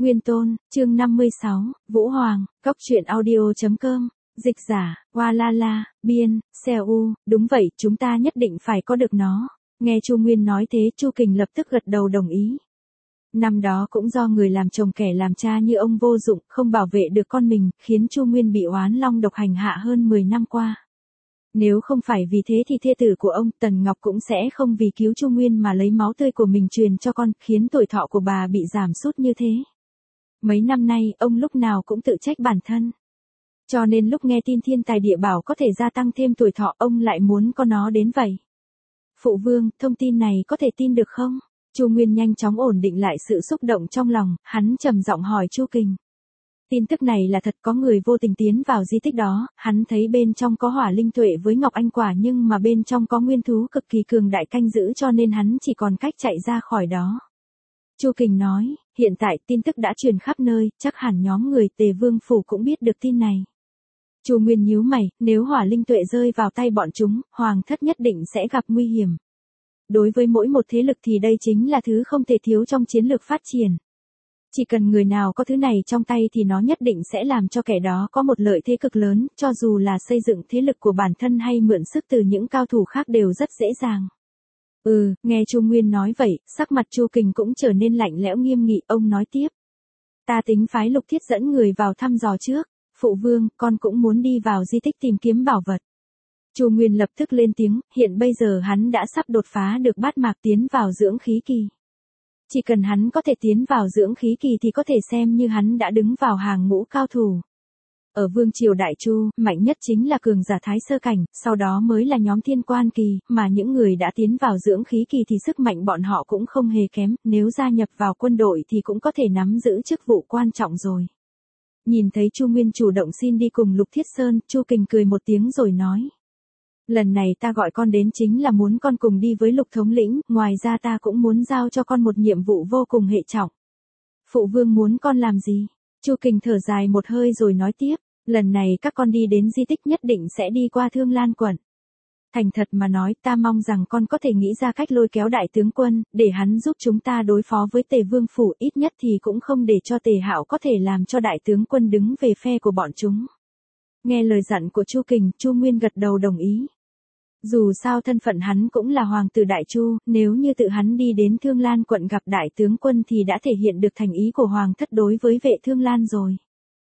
Nguyên Tôn, chương 56, Vũ Hoàng, Cốc truyện audio.com, dịch giả, Hoa La La, biên, Xeo U, đúng vậy, chúng ta nhất định phải có được nó. Nghe Chu Nguyên nói thế, Chu Kình lập tức gật đầu đồng ý. Năm đó cũng do người làm chồng kẻ làm cha như ông vô dụng, không bảo vệ được con mình, khiến Chu Nguyên bị oán long độc hành hạ hơn 10 năm qua. Nếu không phải vì thế thì thê tử của ông Tần Ngọc cũng sẽ không vì cứu Chu Nguyên mà lấy máu tươi của mình truyền cho con, khiến tuổi thọ của bà bị giảm sút như thế. Mấy năm nay, ông lúc nào cũng tự trách bản thân. Cho nên lúc nghe tin thiên tài địa bảo có thể gia tăng thêm tuổi thọ, ông lại muốn có nó đến vậy. Phụ vương, thông tin này có thể tin được không? Chu Nguyên nhanh chóng ổn định lại sự xúc động trong lòng, hắn trầm giọng hỏi Chu Kình. Tin tức này là thật, có người vô tình tiến vào di tích đó, hắn thấy bên trong có hỏa linh tuệ với ngọc anh quả nhưng mà bên trong có nguyên thú cực kỳ cường đại canh giữ cho nên hắn chỉ còn cách chạy ra khỏi đó. Chu Kình nói, hiện tại tin tức đã truyền khắp nơi, chắc hẳn nhóm người Tề Vương Phủ cũng biết được tin này. Chu Nguyên nhíu mày, nếu hỏa linh tuệ rơi vào tay bọn chúng, Hoàng thất nhất định sẽ gặp nguy hiểm. Đối với mỗi một thế lực thì đây chính là thứ không thể thiếu trong chiến lược phát triển. Chỉ cần người nào có thứ này trong tay thì nó nhất định sẽ làm cho kẻ đó có một lợi thế cực lớn, cho dù là xây dựng thế lực của bản thân hay mượn sức từ những cao thủ khác đều rất dễ dàng. Nghe Chu Nguyên nói vậy, sắc mặt Chu Kình cũng trở nên lạnh lẽo nghiêm nghị, ông nói tiếp. Ta tính phái Lục Thiết dẫn người vào thăm dò trước, phụ vương, con cũng muốn đi vào di tích tìm kiếm bảo vật. Chu Nguyên lập tức lên tiếng, hiện bây giờ hắn đã sắp đột phá được bát mạc tiến vào dưỡng khí kỳ. Chỉ cần hắn có thể tiến vào dưỡng khí kỳ thì có thể xem như hắn đã đứng vào hàng ngũ cao thủ. Ở Vương Triều Đại Chu, mạnh nhất chính là cường giả Thái Sơ Cảnh, sau đó mới là nhóm Thiên Quan Kỳ, mà những người đã tiến vào dưỡng khí kỳ thì sức mạnh bọn họ cũng không hề kém, nếu gia nhập vào quân đội thì cũng có thể nắm giữ chức vụ quan trọng rồi. Nhìn thấy Chu Nguyên chủ động xin đi cùng Lục Thiết Sơn, Chu Kình cười một tiếng rồi nói. Lần này ta gọi con đến chính là muốn con cùng đi với Lục thống lĩnh, ngoài ra ta cũng muốn giao cho con một nhiệm vụ vô cùng hệ trọng. Phụ vương muốn con làm gì? Chu Kình thở dài một hơi rồi nói tiếp, lần này các con đi đến di tích nhất định sẽ đi qua Thương Lan quận. Thành thật mà nói, ta mong rằng con có thể nghĩ ra cách lôi kéo đại tướng quân, để hắn giúp chúng ta đối phó với Tề Vương Phủ, ít nhất thì cũng không để cho Tề Hạo có thể làm cho đại tướng quân đứng về phe của bọn chúng. Nghe lời dặn của Chu Kình, Chu Nguyên gật đầu đồng ý. Dù sao thân phận hắn cũng là hoàng tử Đại Chu, nếu như tự hắn đi đến Thương Lan quận gặp đại tướng quân thì đã thể hiện được thành ý của hoàng thất đối với vệ Thương Lan rồi.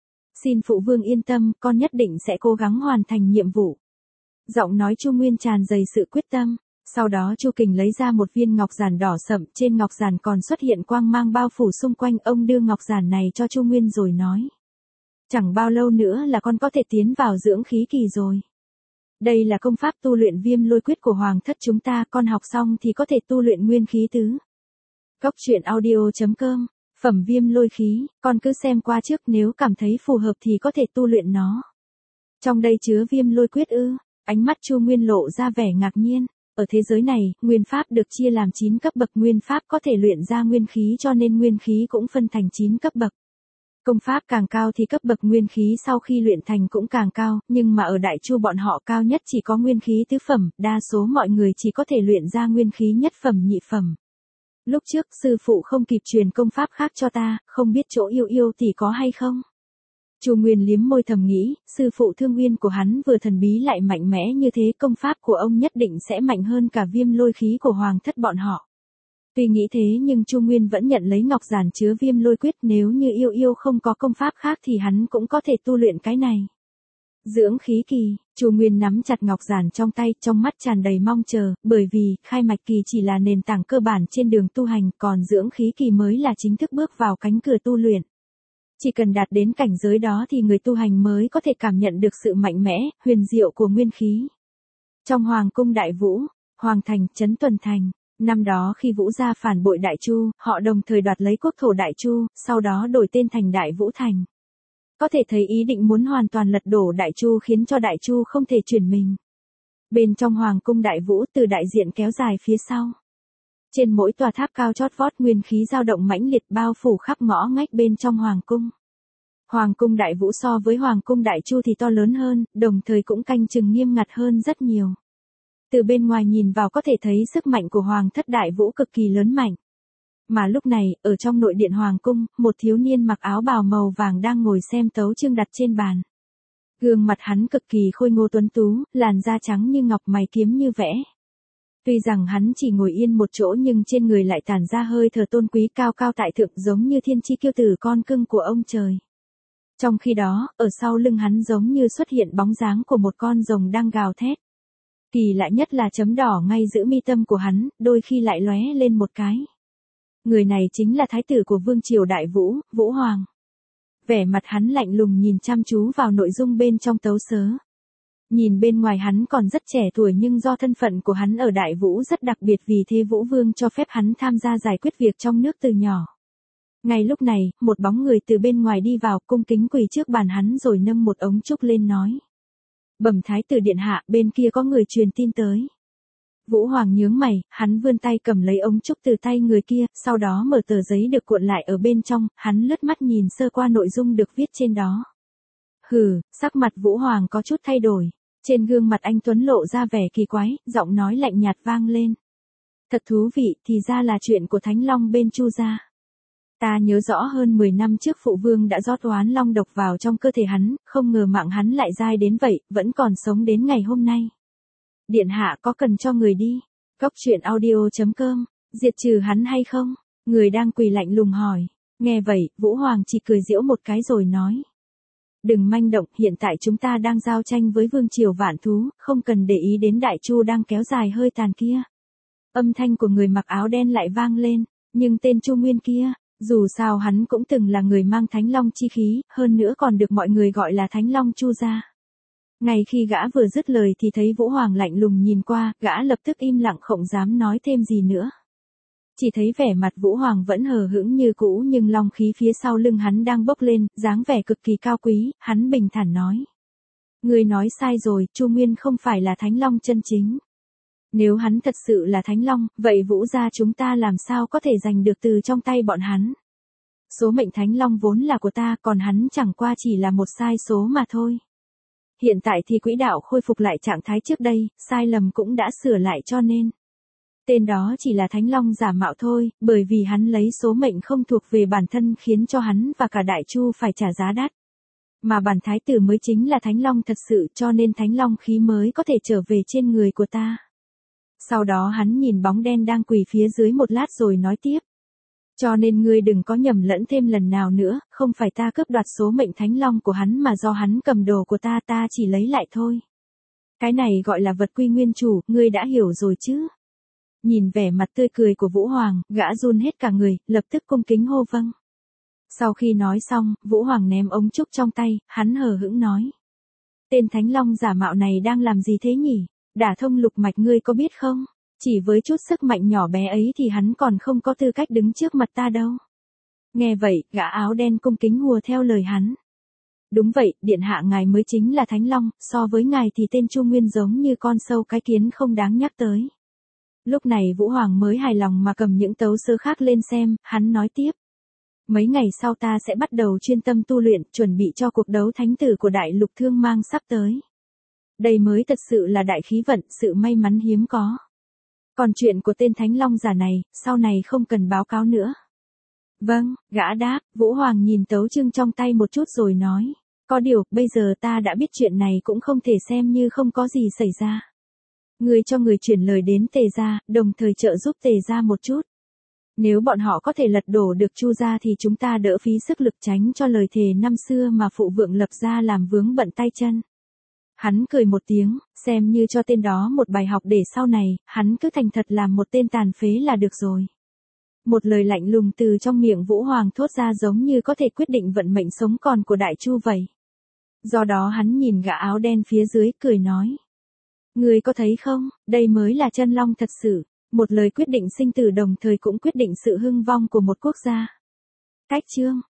Xin phụ vương yên tâm, con nhất định sẽ cố gắng hoàn thành nhiệm vụ. Giọng nói Chu Nguyên tràn đầy sự quyết tâm. Sau đó Chu Kình lấy ra một viên ngọc giản đỏ sậm, trên ngọc giản còn xuất hiện quang mang bao phủ xung quanh, ông đưa ngọc giản này cho Chu Nguyên rồi nói. Chẳng bao lâu nữa là con có thể tiến vào dưỡng khí kỳ rồi. Đây là công pháp tu luyện Viêm Lôi Quyết của hoàng thất chúng ta, con học xong thì có thể tu luyện nguyên khí tứ. Cốc truyện audio.com, phẩm Viêm Lôi Khí, con cứ xem qua trước, nếu cảm thấy phù hợp thì có thể tu luyện nó. Trong đây chứa Viêm Lôi Quyết ư? Ánh mắt Chu Nguyên lộ ra vẻ ngạc nhiên. Ở thế giới này, nguyên pháp được chia làm 9 cấp bậc, nguyên pháp có thể luyện ra nguyên khí cho nên nguyên khí cũng phân thành 9 cấp bậc. Công pháp càng cao thì cấp bậc nguyên khí sau khi luyện thành cũng càng cao, nhưng mà ở Đại Chu bọn họ cao nhất chỉ có nguyên khí tứ phẩm, đa số mọi người chỉ có thể luyện ra nguyên khí nhất phẩm nhị phẩm. Lúc trước sư phụ không kịp truyền công pháp khác cho ta, không biết chỗ yêu yêu thì có hay không? Chu Nguyên liếm môi thầm nghĩ, sư phụ Thương Uyên của hắn vừa thần bí lại mạnh mẽ như thế, công pháp của ông nhất định sẽ mạnh hơn cả Viêm Lôi Khí của hoàng thất bọn họ. Tuy nghĩ thế nhưng Chu Nguyên vẫn nhận lấy ngọc giản chứa Viêm Lôi Quyết, nếu như yêu yêu không có công pháp khác thì hắn cũng có thể tu luyện cái này. Dưỡng khí kỳ, Chu Nguyên nắm chặt ngọc giản trong tay, trong mắt tràn đầy mong chờ, bởi vì khai mạch kỳ chỉ là nền tảng cơ bản trên đường tu hành, còn dưỡng khí kỳ mới là chính thức bước vào cánh cửa tu luyện. Chỉ cần đạt đến cảnh giới đó thì người tu hành mới có thể cảm nhận được sự mạnh mẽ, huyền diệu của nguyên khí. Trong Hoàng cung Đại Vũ, Hoàng thành, Trấn Tuần thành, năm đó khi Vũ gia phản bội Đại Chu, họ đồng thời đoạt lấy quốc thổ Đại Chu, sau đó đổi tên thành Đại Vũ thành. Có thể thấy ý định muốn hoàn toàn lật đổ Đại Chu khiến cho Đại Chu không thể chuyển mình. Bên trong Hoàng cung Đại Vũ, từ đại diện kéo dài phía sau. Trên mỗi tòa tháp cao chót vót nguyên khí dao động mãnh liệt bao phủ khắp ngõ ngách bên trong Hoàng cung. Hoàng cung Đại Vũ so với Hoàng cung Đại Chu thì to lớn hơn, đồng thời cũng canh chừng nghiêm ngặt hơn rất nhiều. Từ bên ngoài nhìn vào có thể thấy sức mạnh của Hoàng thất Đại Vũ cực kỳ lớn mạnh. Mà lúc này, ở trong nội điện hoàng cung, một thiếu niên mặc áo bào màu vàng đang ngồi xem tấu chương đặt trên bàn. Gương mặt hắn cực kỳ khôi ngô tuấn tú, làn da trắng như ngọc, mày kiếm như vẽ. Tuy rằng hắn chỉ ngồi yên một chỗ nhưng trên người lại tản ra hơi thở tôn quý cao cao tại thượng, giống như thiên chi kiêu tử, con cưng của ông trời. Trong khi đó, ở sau lưng hắn giống như xuất hiện bóng dáng của một con rồng đang gào thét. Kỳ lạ nhất là chấm đỏ ngay giữa mi tâm của hắn, đôi khi lại lóe lên một cái. Người này chính là thái tử của vương triều Đại Vũ, Vũ Hoàng. Vẻ mặt hắn lạnh lùng nhìn chăm chú vào nội dung bên trong tấu sớ. Nhìn bên ngoài hắn còn rất trẻ tuổi nhưng do thân phận của hắn ở Đại Vũ rất đặc biệt, vì thế Vũ Vương cho phép hắn tham gia giải quyết việc trong nước từ nhỏ. Ngay lúc này, một bóng người từ bên ngoài đi vào, cung kính quỳ trước bàn hắn rồi nâng một ống trúc lên nói. Bẩm thái tử điện hạ, bên kia có người truyền tin tới. Vũ Hoàng nhướng mày, hắn vươn tay cầm lấy ống trúc từ tay người kia, sau đó mở tờ giấy được cuộn lại ở bên trong, hắn lướt mắt nhìn sơ qua nội dung được viết trên đó. Hừ, sắc mặt Vũ Hoàng có chút thay đổi. Trên gương mặt anh tuấn lộ ra vẻ kỳ quái, giọng nói lạnh nhạt vang lên. Thật thú vị, thì ra là chuyện của Thánh Long bên Chu gia. Ta nhớ rõ hơn 10 năm trước phụ vương đã rót oán long độc vào trong cơ thể hắn, không ngờ mạng hắn lại dai đến vậy, vẫn còn sống đến ngày hôm nay. Điện hạ có cần cho người đi? Cốc truyện audio.com, diệt trừ hắn hay không? Người đang quỳ lạnh lùng hỏi. Nghe vậy, Vũ Hoàng chỉ cười giễu một cái rồi nói. Đừng manh động, hiện tại chúng ta đang giao tranh với vương triều vạn thú, không cần để ý đến Đại Chu đang kéo dài hơi tàn kia. Âm thanh của người mặc áo đen lại vang lên, nhưng tên Chu Nguyên kia, dù sao hắn cũng từng là người mang Thánh Long chi khí, hơn nữa còn được mọi người gọi là Thánh Long Chu gia. Ngay khi gã vừa dứt lời thì thấy Vũ Hoàng lạnh lùng nhìn qua, gã lập tức im lặng không dám nói thêm gì nữa. Chỉ thấy vẻ mặt Vũ Hoàng vẫn hờ hững như cũ nhưng long khí phía sau lưng hắn đang bốc lên, dáng vẻ cực kỳ cao quý, hắn bình thản nói. Người nói sai rồi, Chu Nguyên không phải là Thánh Long chân chính. Nếu hắn thật sự là Thánh Long, vậy Vũ gia chúng ta làm sao có thể giành được từ trong tay bọn hắn? Số mệnh Thánh Long vốn là của ta, còn hắn chẳng qua chỉ là một sai số mà thôi. Hiện tại thì quỹ đạo khôi phục lại trạng thái trước đây, sai lầm cũng đã sửa lại cho nên. Tên đó chỉ là Thánh Long giả mạo thôi, bởi vì hắn lấy số mệnh không thuộc về bản thân khiến cho hắn và cả Đại Chu phải trả giá đắt. Mà bản thái tử mới chính là Thánh Long thật sự, cho nên Thánh Long khí mới có thể trở về trên người của ta. Sau đó hắn nhìn bóng đen đang quỳ phía dưới một lát rồi nói tiếp. Cho nên ngươi đừng có nhầm lẫn thêm lần nào nữa, không phải ta cướp đoạt số mệnh Thánh Long của hắn mà do hắn cầm đồ của ta, ta chỉ lấy lại thôi. Cái này gọi là vật quy nguyên chủ, ngươi đã hiểu rồi chứ? Nhìn vẻ mặt tươi cười của Vũ Hoàng, gã run hết cả người, lập tức cung kính hô vâng. Sau khi nói xong, Vũ Hoàng ném ống trúc trong tay, hắn hờ hững nói. Tên Thánh Long giả mạo này đang làm gì thế nhỉ? Đả thông lục mạch ngươi có biết không? Chỉ với chút sức mạnh nhỏ bé ấy thì hắn còn không có tư cách đứng trước mặt ta đâu. Nghe vậy, gã áo đen cung kính hùa theo lời hắn. Đúng vậy, điện hạ ngài mới chính là Thánh Long, so với ngài thì tên Chu Nguyên giống như con sâu cái kiến không đáng nhắc tới. Lúc này Vũ Hoàng mới hài lòng mà cầm những tấu sớ khác lên xem, hắn nói tiếp. Mấy ngày sau ta sẽ bắt đầu chuyên tâm tu luyện, chuẩn bị cho cuộc đấu thánh tử của Đại Lục Thương Mang sắp tới. Đây mới thật sự là đại khí vận, sự may mắn hiếm có. Còn chuyện của tên Thánh Long giả này, sau này không cần báo cáo nữa. Vâng, gã đáp, Vũ Hoàng nhìn tấu chương trong tay một chút rồi nói. Có điều, bây giờ ta đã biết chuyện này cũng không thể xem như không có gì xảy ra. Người cho người chuyển lời đến Tề gia, đồng thời trợ giúp Tề gia một chút. Nếu bọn họ có thể lật đổ được Chu gia thì chúng ta đỡ phí sức lực tránh cho lời thề năm xưa mà phụ vượng lập ra làm vướng bận tay chân. Hắn cười một tiếng, xem như cho tên đó một bài học để sau này, hắn cứ thành thật làm một tên tàn phế là được rồi. Một lời lạnh lùng từ trong miệng Vũ Hoàng thốt ra giống như có thể quyết định vận mệnh sống còn của Đại Chu vậy. Do đó hắn nhìn gã áo đen phía dưới cười nói. Người có thấy không, đây mới là chân long thật sự, một lời quyết định sinh tử đồng thời cũng quyết định sự hưng vong của một quốc gia. Cách chương